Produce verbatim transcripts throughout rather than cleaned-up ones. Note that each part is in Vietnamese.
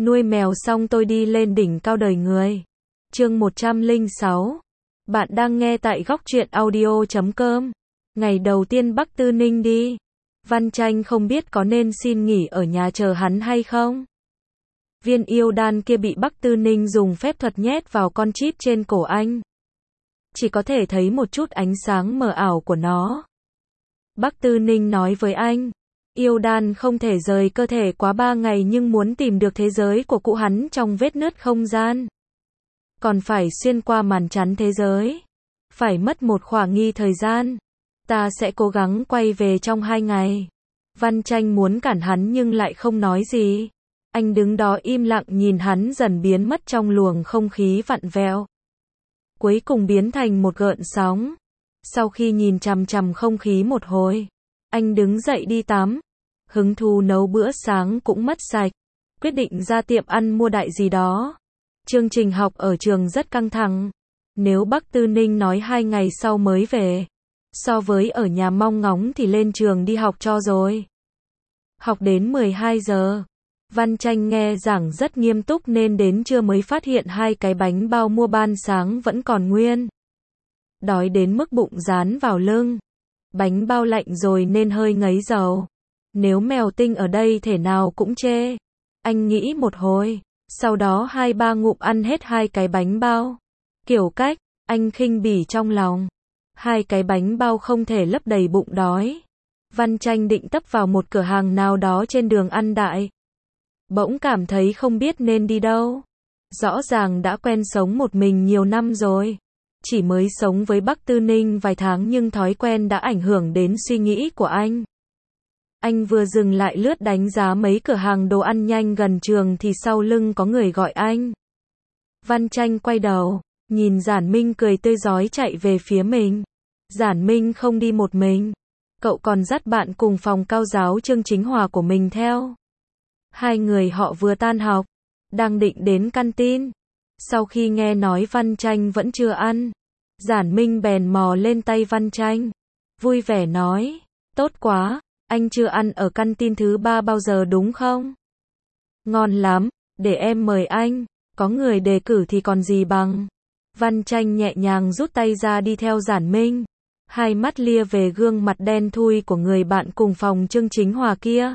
Nuôi mèo xong tôi đi lên đỉnh cao đời người. Chương một trăm lẻ sáu. Bạn đang nghe tại góc truyện audio chấm com. Ngày đầu tiên Bắc Tư Ninh đi. Văn Tranh không biết có nên xin nghỉ ở nhà chờ hắn hay không. Viên yêu đan kia bị Bắc Tư Ninh dùng phép thuật nhét vào con chip trên cổ anh. Chỉ có thể thấy một chút ánh sáng mờ ảo của nó. Bắc Tư Ninh nói với anh, yêu đan không thể rời cơ thể quá ba ngày nhưng muốn tìm được thế giới của cụ hắn trong vết nứt không gian. Còn phải xuyên qua màn chắn thế giới. Phải mất một khoảng nghi thời gian. Ta sẽ cố gắng quay về trong hai ngày. Văn Tranh muốn cản hắn nhưng lại không nói gì. Anh đứng đó im lặng nhìn hắn dần biến mất trong luồng không khí vặn vẹo. Cuối cùng biến thành một gợn sóng. Sau khi nhìn chằm chằm không khí một hồi, anh đứng dậy đi tắm. Hứng thú nấu bữa sáng cũng mất sạch. Quyết định ra tiệm ăn mua đại gì đó. Chương trình học ở trường rất căng thẳng. Nếu Bắc Tư Ninh nói hai ngày sau mới về, so với ở nhà mong ngóng thì lên trường đi học cho rồi. Học đến mười hai giờ. Văn Tranh nghe giảng rất nghiêm túc nên đến trưa mới phát hiện hai cái bánh bao mua ban sáng vẫn còn nguyên. Đói đến mức bụng dán vào lưng. Bánh bao lạnh rồi nên hơi ngấy dầu. Nếu mèo tinh ở đây thể nào cũng chê. Anh nghĩ một hồi, sau đó hai ba ngụm ăn hết hai cái bánh bao. Kiểu cách, anh khinh bỉ trong lòng. Hai cái bánh bao không thể lấp đầy bụng đói. Văn Tranh định tấp vào một cửa hàng nào đó trên đường An Đại. Bỗng cảm thấy không biết nên đi đâu. Rõ ràng đã quen sống một mình nhiều năm rồi. Chỉ mới sống với Bắc Tư Ninh vài tháng nhưng thói quen đã ảnh hưởng đến suy nghĩ của anh. Anh vừa dừng lại lướt đánh giá mấy cửa hàng đồ ăn nhanh gần trường thì sau lưng có người gọi anh. Văn Tranh quay đầu, nhìn Giản Minh cười tươi rói chạy về phía mình. Giản Minh không đi một mình. Cậu còn dắt bạn cùng phòng cao giáo Trương Chính Hòa của mình theo. Hai người họ vừa tan học, đang định đến canteen. Sau khi nghe nói Văn Tranh vẫn chưa ăn, Giản Minh bèn mò lên tay Văn Tranh. Vui vẻ nói, tốt quá, anh chưa ăn ở canteen thứ ba bao giờ đúng không? Ngon lắm, để em mời anh, có người đề cử thì còn gì bằng. Văn Tranh nhẹ nhàng rút tay ra đi theo Giản Minh. Hai mắt lia về gương mặt đen thui của người bạn cùng phòng Trương Chính Hòa kia.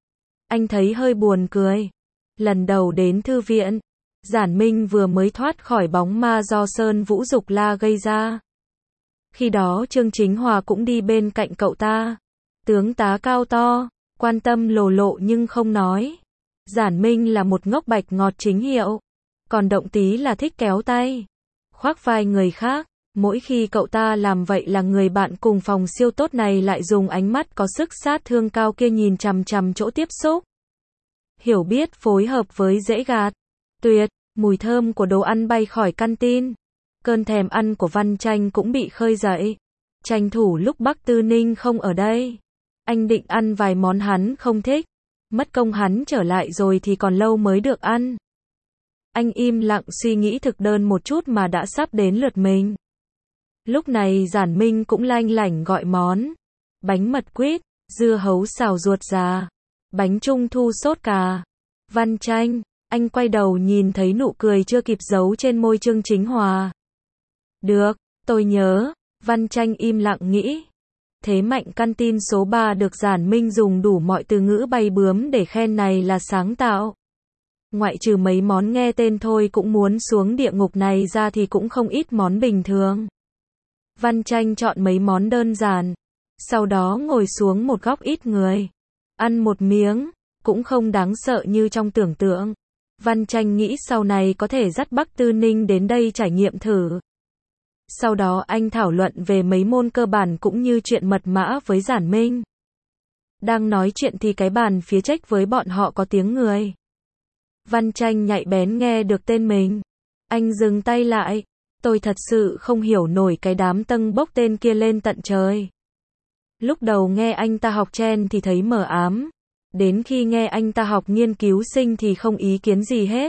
Anh thấy hơi buồn cười. Lần đầu đến thư viện, Giản Minh vừa mới thoát khỏi bóng ma do Sơn Vũ Dục La gây ra. Khi đó Trương Chính Hòa cũng đi bên cạnh cậu ta. Tướng tá cao to, quan tâm lồ lộ nhưng không nói. Giản Minh là một ngốc bạch ngọt chính hiệu. Còn Động Tí là thích kéo tay, khoác vai người khác. Mỗi khi cậu ta làm vậy là người bạn cùng phòng siêu tốt này lại dùng ánh mắt có sức sát thương cao kia nhìn chằm chằm chỗ tiếp xúc. Hiểu biết phối hợp với dễ gạt. Tuyệt, mùi thơm của đồ ăn bay khỏi canteen. Cơn thèm ăn của Văn Tranh cũng bị khơi dậy. Tranh thủ lúc Bắc Tư Ninh không ở đây. Anh định ăn vài món hắn không thích. Mất công hắn trở lại rồi thì còn lâu mới được ăn. Anh im lặng suy nghĩ thực đơn một chút mà đã sắp đến lượt mình. Lúc này Giản Minh cũng lanh lảnh gọi món. Bánh mật quýt, dưa hấu xào ruột già, bánh trung thu sốt cà. Văn Tranh, anh quay đầu nhìn thấy nụ cười chưa kịp giấu trên môi Trương Chính Hòa. Được, tôi nhớ. Văn Tranh im lặng nghĩ. Thế mạnh canteen số ba được Giản Minh dùng đủ mọi từ ngữ bay bướm để khen này là sáng tạo. Ngoại trừ mấy món nghe tên thôi cũng muốn xuống địa ngục này ra thì cũng không ít món bình thường. Văn Tranh chọn mấy món đơn giản, sau đó ngồi xuống một góc ít người. Ăn một miếng, cũng không đáng sợ như trong tưởng tượng. Văn Tranh nghĩ sau này có thể dắt Bắc Tư Ninh đến đây trải nghiệm thử. Sau đó anh thảo luận về mấy môn cơ bản cũng như chuyện mật mã với Giản Minh. Đang nói chuyện thì cái bàn phía trách với bọn họ có tiếng người. Văn Tranh nhạy bén nghe được tên mình. Anh dừng tay lại. Tôi thật sự không hiểu nổi cái đám tâng bốc tên kia lên tận trời. Lúc đầu nghe anh ta học chen thì thấy mờ ám. Đến khi nghe anh ta học nghiên cứu sinh thì không ý kiến gì hết.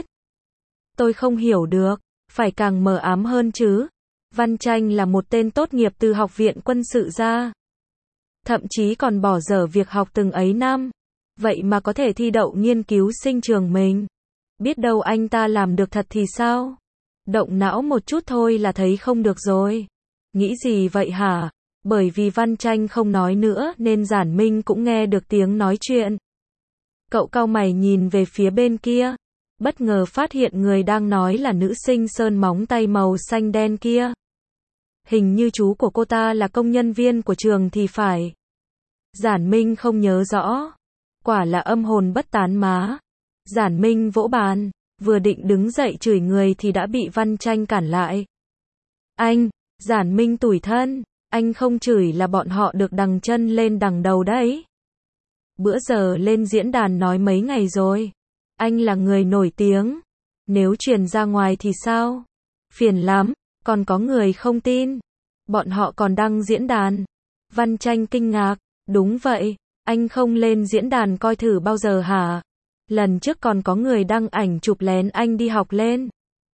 Tôi không hiểu được, phải càng mờ ám hơn chứ. Văn Tranh là một tên tốt nghiệp từ học viện quân sự ra. Thậm chí còn bỏ dở việc học từng ấy năm. Vậy mà có thể thi đậu nghiên cứu sinh trường mình. Biết đâu anh ta làm được thật thì sao? Động não một chút thôi là thấy không được rồi. Nghĩ gì vậy hả? Bởi vì Văn Tranh không nói nữa nên Giản Minh cũng nghe được tiếng nói chuyện. Cậu cau mày nhìn về phía bên kia, bất ngờ phát hiện người đang nói là nữ sinh sơn móng tay màu xanh đen kia. Hình như chú của cô ta là công nhân viên của trường thì phải. Giản Minh không nhớ rõ. Quả là âm hồn bất tán má. Giản Minh vỗ bàn, vừa định đứng dậy chửi người thì đã bị Văn Tranh cản lại. Anh, Giản Minh tủi thân, anh không chửi là bọn họ được đằng chân lên đằng đầu đấy. Bữa giờ lên diễn đàn nói mấy ngày rồi. Anh là người nổi tiếng. Nếu truyền ra ngoài thì sao? Phiền lắm, còn có người không tin. Bọn họ còn đăng diễn đàn. Văn Tranh kinh ngạc, đúng vậy, anh không lên diễn đàn coi thử bao giờ hả? Lần trước còn có người đăng ảnh chụp lén anh đi học lên.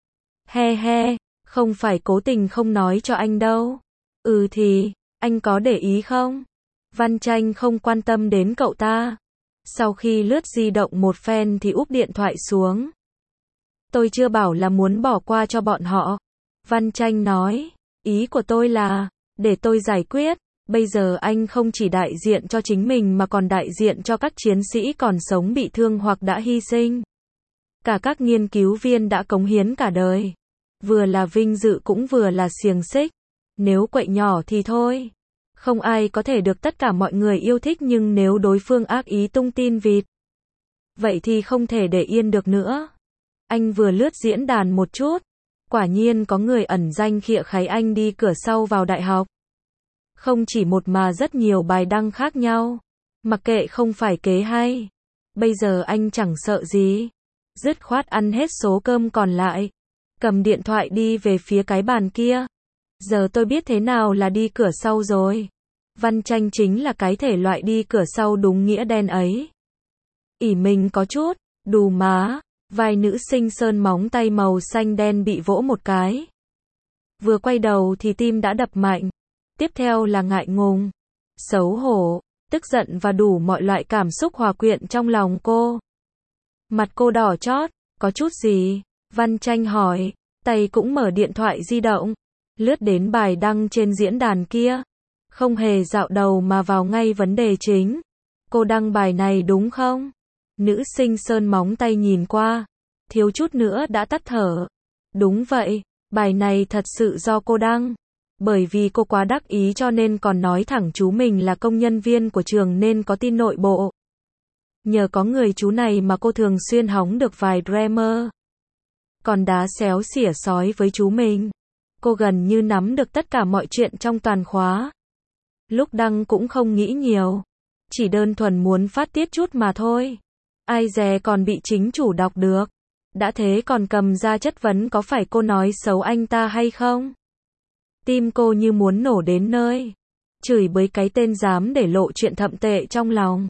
He he, không phải cố tình không nói cho anh đâu. Ừ thì, anh có để ý không? Văn Tranh không quan tâm đến cậu ta. Sau khi lướt di động một phen thì úp điện thoại xuống. Tôi chưa bảo là muốn bỏ qua cho bọn họ. Văn Tranh nói, ý của tôi là, để tôi giải quyết. Bây giờ anh không chỉ đại diện cho chính mình mà còn đại diện cho các chiến sĩ còn sống bị thương hoặc đã hy sinh. Cả các nghiên cứu viên đã cống hiến cả đời. Vừa là vinh dự cũng vừa là xiềng xích. Nếu quậy nhỏ thì thôi. Không ai có thể được tất cả mọi người yêu thích, nhưng nếu đối phương ác ý tung tin vịt, vậy thì không thể để yên được nữa. Anh vừa lướt diễn đàn một chút. Quả nhiên có người ẩn danh khịa kháy anh đi cửa sau vào đại học. Không chỉ một mà rất nhiều bài đăng khác nhau. Mặc kệ không phải kế hay. Bây giờ anh chẳng sợ gì. Dứt khoát ăn hết số cơm còn lại. Cầm điện thoại đi về phía cái bàn kia. Giờ tôi biết thế nào là đi cửa sau rồi. Văn Tranh chính là cái thể loại đi cửa sau đúng nghĩa đen ấy. ỷ mình có chút, đù má, vai nữ sinh sơn móng tay màu xanh đen bị vỗ một cái. Vừa quay đầu thì tim đã đập mạnh. Tiếp theo là ngại ngùng, xấu hổ, tức giận và đủ mọi loại cảm xúc hòa quyện trong lòng cô. Mặt cô đỏ chót, có chút gì? Văn Tranh hỏi, tay cũng mở điện thoại di động, lướt đến bài đăng trên diễn đàn kia. Không hề dạo đầu mà vào ngay vấn đề chính. Cô đăng bài này đúng không? Nữ sinh sơn móng tay nhìn qua, thiếu chút nữa đã tắt thở. Đúng vậy, bài này thật sự do cô đăng. Bởi vì cô quá đắc ý cho nên còn nói thẳng chú mình là công nhân viên của trường nên có tin nội bộ. Nhờ có người chú này mà cô thường xuyên hóng được vài drama. Còn đá xéo xỉa sói với chú mình. Cô gần như nắm được tất cả mọi chuyện trong toàn khóa. Lúc đăng cũng không nghĩ nhiều. Chỉ đơn thuần muốn phát tiết chút mà thôi. Ai dè còn bị chính chủ đọc được. Đã thế còn cầm ra chất vấn có phải cô nói xấu anh ta hay không? Tim cô như muốn nổ đến nơi. Chửi bới cái tên dám để lộ chuyện thậm tệ trong lòng.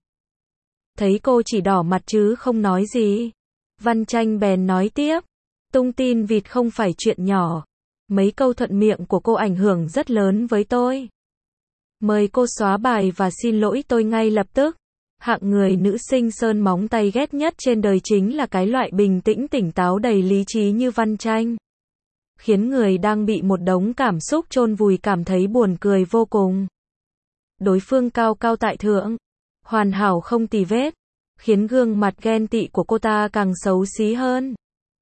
Thấy cô chỉ đỏ mặt chứ không nói gì. Văn Tranh bèn nói tiếp. Tung tin vịt không phải chuyện nhỏ. Mấy câu thuận miệng của cô ảnh hưởng rất lớn với tôi. Mời cô xóa bài và xin lỗi tôi ngay lập tức. Hạng người nữ sinh sơn móng tay ghét nhất trên đời chính là cái loại bình tĩnh tỉnh táo đầy lý trí như Văn Tranh. Khiến người đang bị một đống cảm xúc chôn vùi cảm thấy buồn cười vô cùng. Đối phương cao cao tại thượng, hoàn hảo không tì vết, khiến gương mặt ghen tị của cô ta càng xấu xí hơn.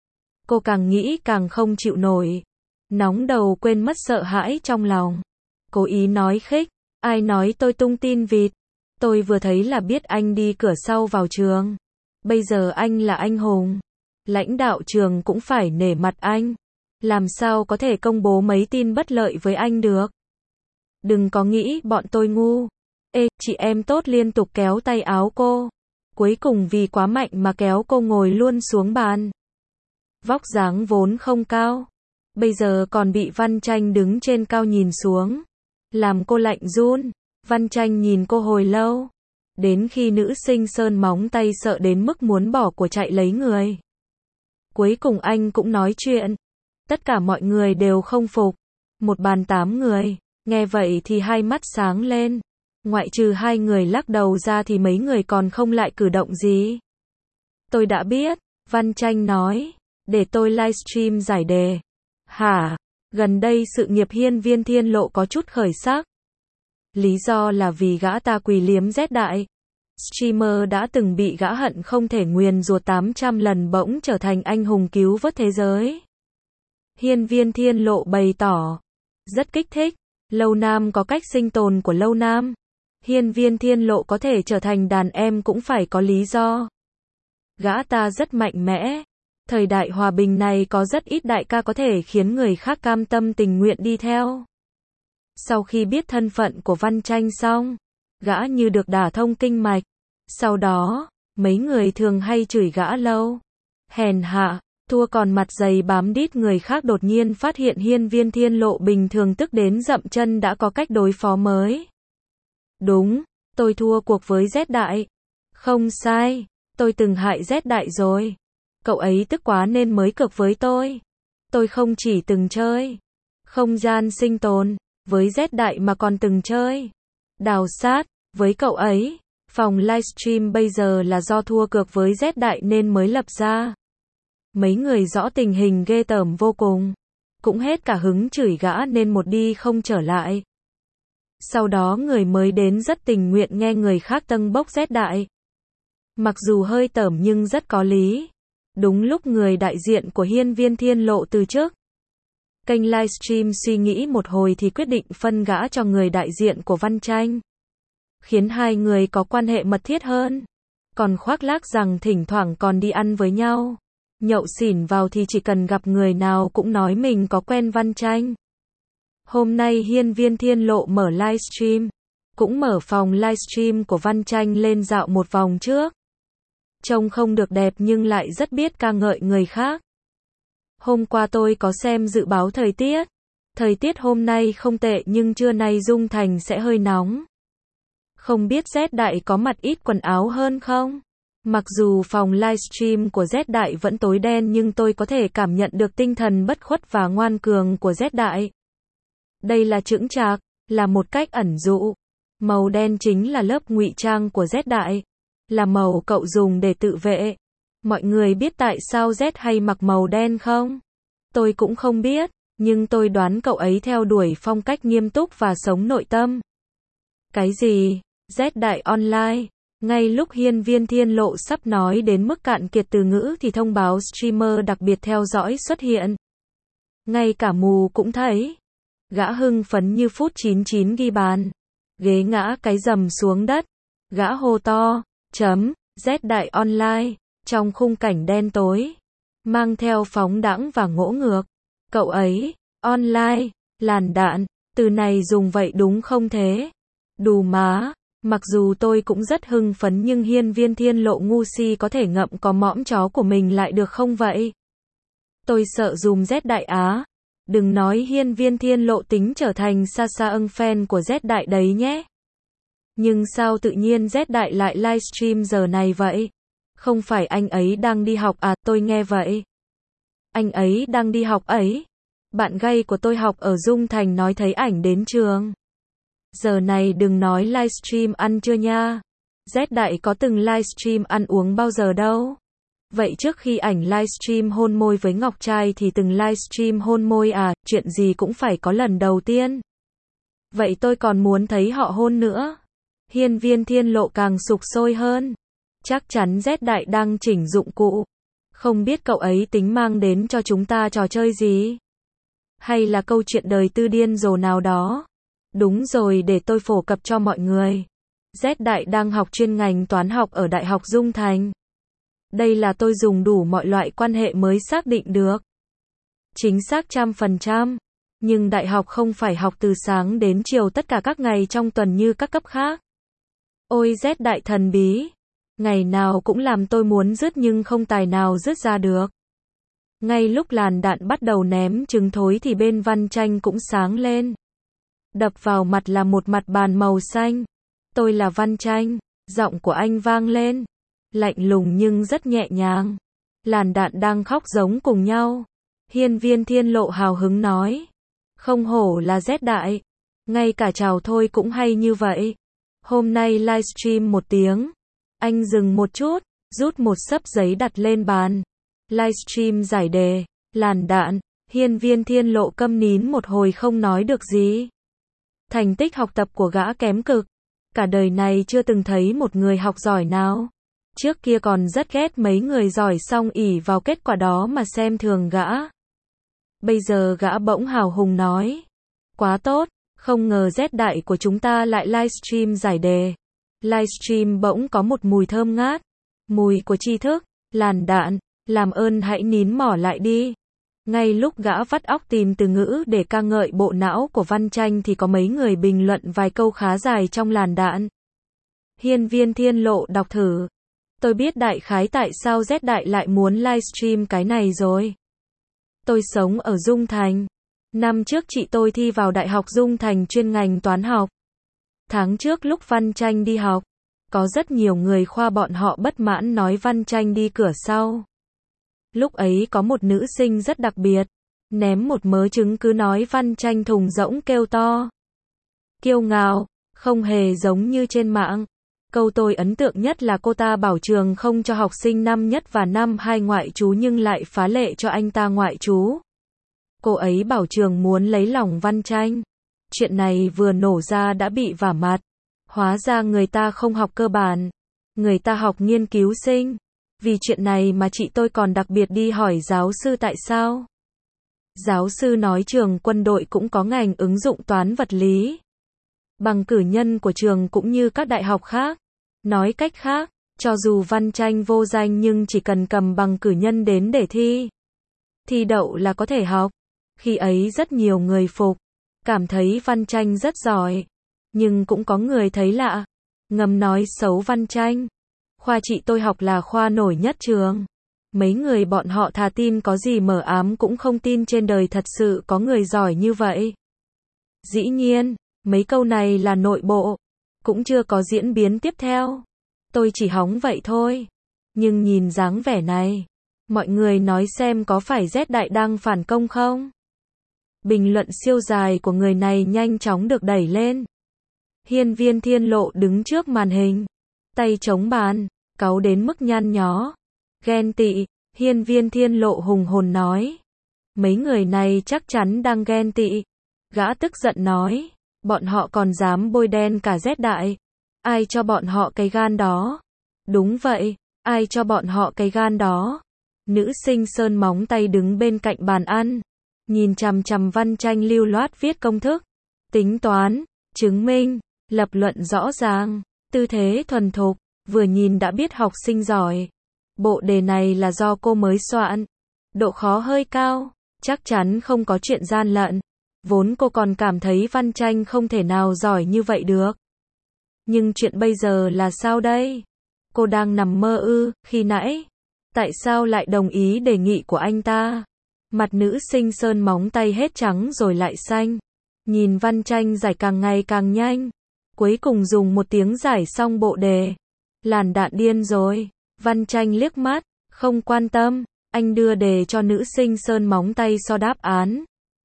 Cô càng nghĩ càng không chịu nổi. Nóng đầu quên mất sợ hãi trong lòng. Cố ý nói khích, ai nói tôi tung tin vịt. Tôi vừa thấy là biết anh đi cửa sau vào trường. Bây giờ anh là anh hùng. Lãnh đạo trường cũng phải nể mặt anh. Làm sao có thể công bố mấy tin bất lợi với anh được. Đừng có nghĩ bọn tôi ngu. Ê, chị em tốt liên tục kéo tay áo cô. Cuối cùng vì quá mạnh mà kéo cô ngồi luôn xuống bàn. Vóc dáng vốn không cao. Bây giờ còn bị Văn Tranh đứng trên cao nhìn xuống. Làm cô lạnh run. Văn Tranh nhìn cô hồi lâu. Đến khi nữ sinh sơn móng tay sợ đến mức muốn bỏ của chạy lấy người. Cuối cùng anh cũng nói chuyện. Tất cả mọi người đều không phục. Một bàn tám người. Nghe vậy thì hai mắt sáng lên. Ngoại trừ hai người lắc đầu ra thì mấy người còn không lại cử động gì. Tôi đã biết. Văn Tranh nói, để tôi livestream giải đề. Hả? Gần đây sự nghiệp hiên viên thiên lộ có chút khởi sắc. Lý do là vì gã ta quỳ liếm Z Đại. Streamer đã từng bị gã hận không thể nguyền rủa tám trăm lần bỗng trở thành anh hùng cứu vớt thế giới. Hiên viên thiên lộ bày tỏ, rất kích thích, lâu nam có cách sinh tồn của lâu nam. Hiên viên thiên lộ có thể trở thành đàn em cũng phải có lý do. Gã ta rất mạnh mẽ. Thời đại hòa bình này có rất ít đại ca có thể khiến người khác cam tâm tình nguyện đi theo. Sau khi biết thân phận của Văn Tranh xong, gã như được đả thông kinh mạch. Sau đó, mấy người thường hay chửi gã lâu. Hèn hạ, thua còn mặt dày bám đít người khác đột nhiên phát hiện hiên viên thiên lộ bình thường tức đến dậm chân đã có cách đối phó mới. Đúng, tôi thua cuộc với Z Đại. Không sai, tôi từng hại Z Đại rồi. Cậu ấy tức quá nên mới cược với tôi. Tôi không chỉ từng chơi không gian sinh tồn với Z Đại mà còn từng chơi đào sát với cậu ấy. Phòng livestream bây giờ là do thua cược với Z Đại nên mới lập ra. Mấy người rõ tình hình ghê tởm vô cùng. Cũng hết cả hứng chửi gã nên một đi không trở lại. Sau đó người mới đến rất tình nguyện nghe người khác tâng bốc Z Đại. Mặc dù hơi tởm nhưng rất có lý. Đúng lúc người đại diện của hiên viên thiên lộ từ chức. Kênh livestream suy nghĩ một hồi thì quyết định phân gã cho người đại diện của Văn Tranh. Khiến hai người có quan hệ mật thiết hơn. Còn khoác lác rằng thỉnh thoảng còn đi ăn với nhau. Nhậu xỉn vào thì chỉ cần gặp người nào cũng nói mình có quen Văn Tranh. Hôm nay hiên viên thiên lộ mở livestream. Cũng mở phòng livestream của Văn Tranh lên dạo một vòng trước. Trông không được đẹp nhưng lại rất biết ca ngợi người khác. Hôm qua tôi có xem dự báo thời tiết. Thời tiết hôm nay không tệ nhưng trưa nay Dung Thành sẽ hơi nóng. Không biết Z Đại có mặc ít quần áo hơn không? Mặc dù phòng livestream của Z Đại vẫn tối đen nhưng tôi có thể cảm nhận được tinh thần bất khuất và ngoan cường của Z Đại. Đây là chững chạc, là một cách ẩn dụ. Màu đen chính là lớp ngụy trang của Z Đại. Là màu cậu dùng để tự vệ. Mọi người biết tại sao Z hay mặc màu đen không? Tôi cũng không biết, nhưng tôi đoán cậu ấy theo đuổi phong cách nghiêm túc và sống nội tâm. Cái gì? Z Đại online. Ngay lúc hiên viên thiên lộ sắp nói đến mức cạn kiệt từ ngữ thì thông báo streamer đặc biệt theo dõi xuất hiện. Ngay cả mù cũng thấy. Gã hưng phấn như phút chín mươi chín ghi bàn. Ghế ngã cái rầm xuống đất. Gã hô to, chấm, Z Đại online. Trong khung cảnh đen tối. Mang theo phóng đãng và ngỗ ngược. Cậu ấy, online, làn đạn, từ này dùng vậy đúng không thế? Đù má. Mặc dù tôi cũng rất hưng phấn nhưng hiên viên thiên lộ ngu si có thể ngậm có mõm chó của mình lại được không vậy? Tôi sợ dùm Z Đại Á. Đừng nói hiên viên thiên lộ tính trở thành xa xa ưng fan của Z Đại đấy nhé. Nhưng sao tự nhiên Z Đại lại livestream giờ này vậy? Không phải anh ấy đang đi học à, tôi nghe vậy. Anh ấy đang đi học ấy. Bạn gay của tôi học ở Dung Thành nói thấy ảnh đến trường. Giờ này đừng nói livestream ăn chưa nha. Z Đại có từng livestream ăn uống bao giờ đâu. Vậy trước khi ảnh livestream hôn môi với ngọc trai thì từng livestream hôn môi à, chuyện gì cũng phải có lần đầu tiên. Vậy tôi còn muốn thấy họ hôn nữa. Hiên viên thiên lộ càng sục sôi hơn. Chắc chắn Z Đại đang chỉnh dụng cụ. Không biết cậu ấy tính mang đến cho chúng ta trò chơi gì? Hay là câu chuyện đời tư điên rồ nào đó? Đúng rồi, để tôi phổ cập cho mọi người. Z Đại đang học chuyên ngành toán học ở Đại học Dung Thành. Đây là tôi dùng đủ mọi loại quan hệ mới xác định được. Chính xác trăm phần trăm. Nhưng đại học không phải học từ sáng đến chiều tất cả các ngày trong tuần như các cấp khác. Ôi Z Đại thần bí. Ngày nào cũng làm tôi muốn rứt nhưng không tài nào rứt ra được. Ngay lúc làn đạn bắt đầu ném trứng thối thì bên Văn Tranh cũng sáng lên. Đập vào mặt là một mặt bàn màu xanh. Tôi là Văn Tranh. Giọng của anh vang lên. Lạnh lùng nhưng rất nhẹ nhàng. Làn đạn đang khóc giống cùng nhau. Hiên viên thiên lộ hào hứng nói. Không hổ là Z Đại. Ngay cả chào thôi cũng hay như vậy. Hôm nay livestream một tiếng. Anh dừng một chút, rút một xấp giấy đặt lên bàn. livestream giải đề, làn đạn, Hiên Viên Thiên Lộ câm nín một hồi không nói được gì. Thành tích học tập của gã kém cực. Cả đời này chưa từng thấy một người học giỏi nào. Trước kia còn rất ghét mấy người giỏi xong ỷ vào kết quả đó mà xem thường gã. Bây giờ gã bỗng hào hùng nói. Quá tốt, không ngờ Z đại của chúng ta lại livestream giải đề. Livestream bỗng có một mùi thơm ngát. Mùi của tri thức, làn đạn, làm ơn hãy nín mỏ lại đi. Ngay lúc gã vắt óc tìm từ ngữ để ca ngợi bộ não của Văn Tranh thì có mấy người bình luận vài câu khá dài trong làn đạn. Hiên Viên Thiên Lộ đọc thử. Tôi biết đại khái tại sao Z đại lại muốn livestream cái này rồi. Tôi sống ở Dung Thành. Năm trước chị tôi thi vào Đại học Dung Thành chuyên ngành toán học. Tháng trước lúc Văn Tranh đi học, có rất nhiều người khoa bọn họ bất mãn nói Văn Tranh đi cửa sau. Lúc ấy có một nữ sinh rất đặc biệt, ném một mớ trứng cứ nói Văn Tranh thùng rỗng kêu to. Kiêu ngạo, không hề giống như trên mạng. Câu tôi ấn tượng nhất là cô ta bảo trường không cho học sinh năm nhất và năm hai ngoại trú nhưng lại phá lệ cho anh ta ngoại trú. Cô ấy bảo trường muốn lấy lòng Văn Tranh. Chuyện này vừa nổ ra đã bị vả mặt. Hóa ra người ta không học cơ bản, người ta học nghiên cứu sinh. Vì chuyện này mà chị tôi còn đặc biệt đi hỏi giáo sư tại sao. Giáo sư nói trường quân đội cũng có ngành ứng dụng toán vật lý. Bằng cử nhân của trường cũng như các đại học khác. Nói cách khác, cho dù Văn Tranh vô danh nhưng chỉ cần cầm bằng cử nhân đến để thi. Thi đậu là có thể học. Khi ấy rất nhiều người phục, cảm thấy Văn Tranh rất giỏi. Nhưng cũng có người thấy lạ, ngầm nói xấu Văn Tranh. Khoa chị tôi học là khoa nổi nhất trường. Mấy người bọn họ thà tin có gì mờ ám cũng không tin trên đời thật sự có người giỏi như vậy. Dĩ nhiên, mấy câu này là nội bộ, cũng chưa có diễn biến tiếp theo. Tôi chỉ hóng vậy thôi. Nhưng nhìn dáng vẻ này, mọi người nói xem có phải Z đại đang phản công không? Bình luận siêu dài của người này nhanh chóng được đẩy lên. Hiên Viên Thiên Lộ đứng trước màn hình, tay chống bàn, cáu đến mức nhăn nhó. Ghen tị, Hiên Viên Thiên Lộ hùng hồn nói. Mấy người này chắc chắn đang ghen tị. Gã tức giận nói, bọn họ còn dám bôi đen cả Z đại. Ai cho bọn họ cái gan đó? Đúng vậy, ai cho bọn họ cái gan đó? Nữ sinh sơn móng tay đứng bên cạnh bàn ăn, nhìn chằm chằm Văn Tranh lưu loát viết công thức, tính toán, chứng minh, lập luận rõ ràng, tư thế thuần thục, vừa nhìn đã biết học sinh giỏi. Bộ đề này là do cô mới soạn, độ khó hơi cao, chắc chắn không có chuyện gian lận. Vốn cô còn cảm thấy Văn Tranh không thể nào giỏi như vậy được. Nhưng chuyện bây giờ là sao đây? Cô đang nằm mơ ư, khi nãy? Tại sao lại đồng ý đề nghị của anh ta? Mặt nữ sinh sơn móng tay hết trắng rồi lại xanh. Nhìn Văn Tranh giải càng ngày càng nhanh. Cuối cùng dùng một tiếng giải xong bộ đề. Làn đạn điên rồi. Văn Tranh liếc mắt, không quan tâm. Anh đưa đề cho nữ sinh sơn móng tay so đáp án.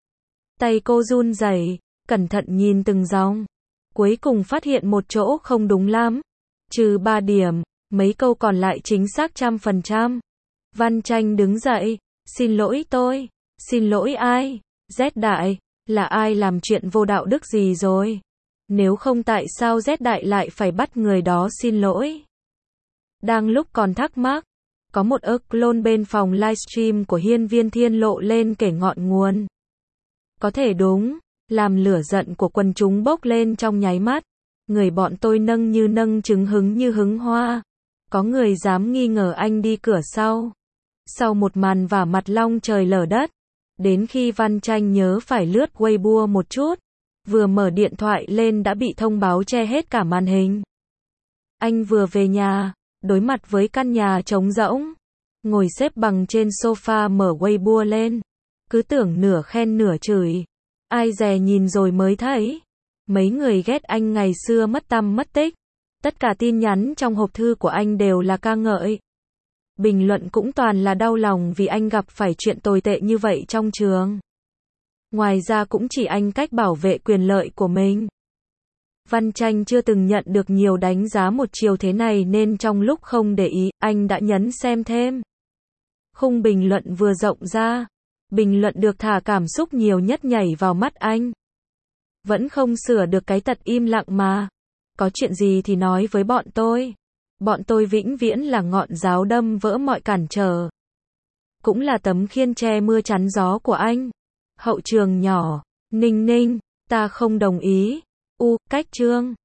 Tay cô run rẩy, cẩn thận nhìn từng dòng. Cuối cùng phát hiện một chỗ không đúng lắm. Trừ ba điểm, mấy câu còn lại chính xác trăm phần trăm. Văn Tranh đứng dậy, xin lỗi tôi. Xin lỗi ai? Z đại, là ai làm chuyện vô đạo đức gì rồi? Nếu không tại sao Z đại lại phải bắt người đó xin lỗi? Đang lúc còn thắc mắc, có một ơ clone bên phòng livestream của Hiên Viên Thiên Lộ lên kể ngọn nguồn. Có thể đúng, làm lửa giận của quần chúng bốc lên trong nháy mắt. Người bọn tôi nâng như nâng trứng hứng như hứng hoa. Có người dám nghi ngờ anh đi cửa sau. Sau một màn vả mặt long trời lở đất, đến khi Văn Tranh nhớ phải lướt Weibo một chút, vừa mở điện thoại lên đã bị thông báo che hết cả màn hình. Anh vừa về nhà, đối mặt với căn nhà trống rỗng, ngồi xếp bằng trên sofa mở Weibo lên, cứ tưởng nửa khen nửa chửi. Ai dè nhìn rồi mới thấy, mấy người ghét anh ngày xưa mất tăm mất tích. Tất cả tin nhắn trong hộp thư của anh đều là ca ngợi. Bình luận cũng toàn là đau lòng vì anh gặp phải chuyện tồi tệ như vậy trong trường. Ngoài ra cũng chỉ anh cách bảo vệ quyền lợi của mình. Văn Tranh chưa từng nhận được nhiều đánh giá một chiều thế này nên trong lúc không để ý, anh đã nhấn xem thêm. Khung bình luận vừa rộng ra. Bình luận được thả cảm xúc nhiều nhất nhảy vào mắt anh. Vẫn không sửa được cái tật im lặng mà. Có chuyện gì thì nói với bọn tôi. Bọn tôi vĩnh viễn là ngọn giáo đâm vỡ mọi cản trở. Cũng là tấm khiên che mưa chắn gió của anh. Hậu trường nhỏ. Ninh ninh, ta không đồng ý. U, cách chương.